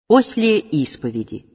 После исповеди.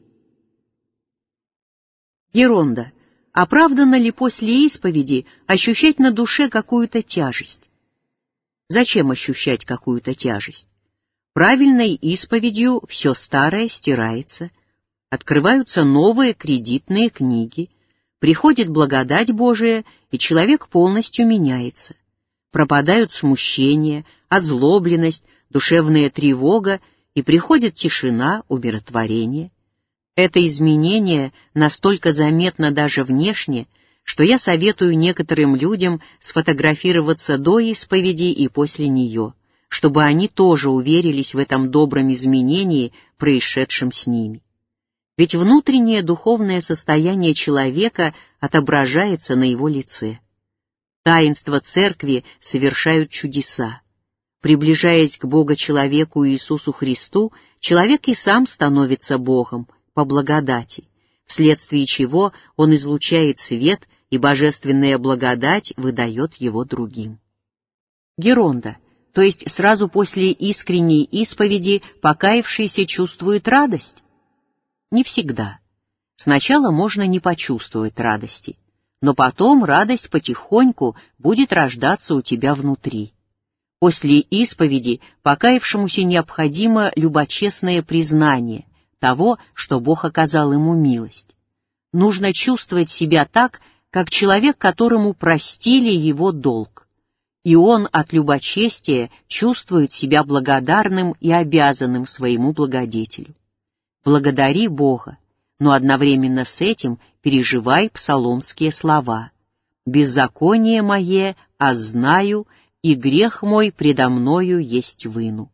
Геронда. Оправданно ли после исповеди ощущать на душе какую-то тяжесть? Зачем ощущать какую-то тяжесть? Правильной исповедью все старое стирается, открываются новые кредитные книги, приходит благодать Божия, и человек полностью меняется. Пропадают смущение, озлобленность, душевная тревога, и приходит тишина, умиротворение. Это изменение настолько заметно даже внешне, что я советую некоторым людям сфотографироваться до исповеди и после нее, чтобы они тоже уверились в этом добром изменении, происшедшем с ними. Ведь внутреннее духовное состояние человека отображается на его лице. Таинства Церкви совершают чудеса. Приближаясь к Бога-человеку Иисусу Христу, человек и сам становится Богом по благодати, вследствие чего он излучает свет, и божественная благодать выдает его другим. Геронда, то есть сразу после искренней исповеди покаявшийся чувствует радость? Не всегда. Сначала можно не почувствовать радости, но потом радость потихоньку будет рождаться у тебя внутри. После исповеди покаявшемуся необходимо любочестное признание того, что Бог оказал ему милость. Нужно чувствовать себя так, как человек, которому простили его долг, и он от любочестия чувствует себя благодарным и обязанным своему благодетелю. Благодари Бога, но одновременно с этим переживай псаломские слова: «Беззаконие мое, знаю, и грех мой предо мною есть выну».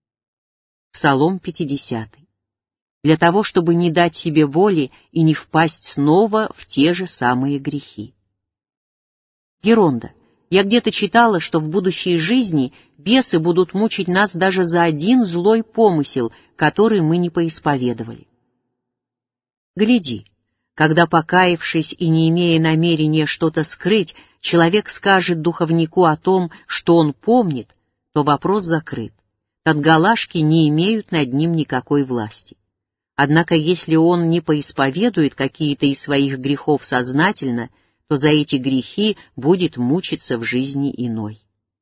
Псалом 50. Для того, чтобы не дать себе воли и не впасть снова в те же самые грехи. Геронда, я где-то читала, что в будущей жизни бесы будут мучить нас даже за один злой помысел, который мы не поисповедовали. Гляди, когда, покаявшись и не имея намерения что-то скрыть, человек скажет духовнику о том, что он помнит, то вопрос закрыт. Татгалашки не имеют над ним никакой власти. Однако если он не поисповедует какие-то из своих грехов сознательно, то за эти грехи будет мучиться в жизни иной.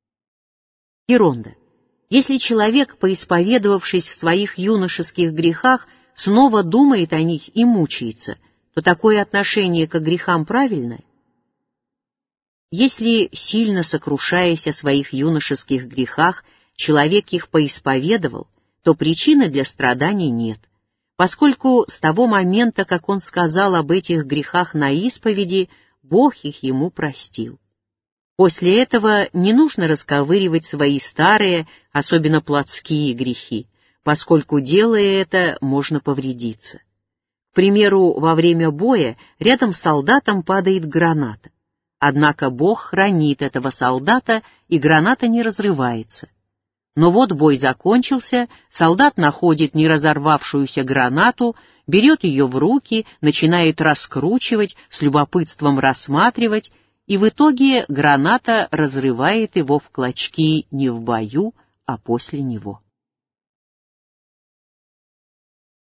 Геронда, если человек, поисповедовавшись в своих юношеских грехах, снова думает о них и мучается, то такое отношение к грехам правильное? Если, сильно сокрушаясь о своих юношеских грехах, человек их поисповедовал, то причины для страданий нет, поскольку с того момента, как он сказал об этих грехах на исповеди, Бог их ему простил. После этого не нужно расковыривать свои старые, особенно плотские грехи, поскольку, делая это, можно повредиться. К примеру, во время боя рядом с солдатом падает граната. Однако Бог хранит этого солдата, и граната не разрывается. Но вот бой закончился, солдат находит неразорвавшуюся гранату, берет ее в руки, начинает раскручивать, с любопытством рассматривать, и в итоге граната разрывает его в клочки не в бою, а после него.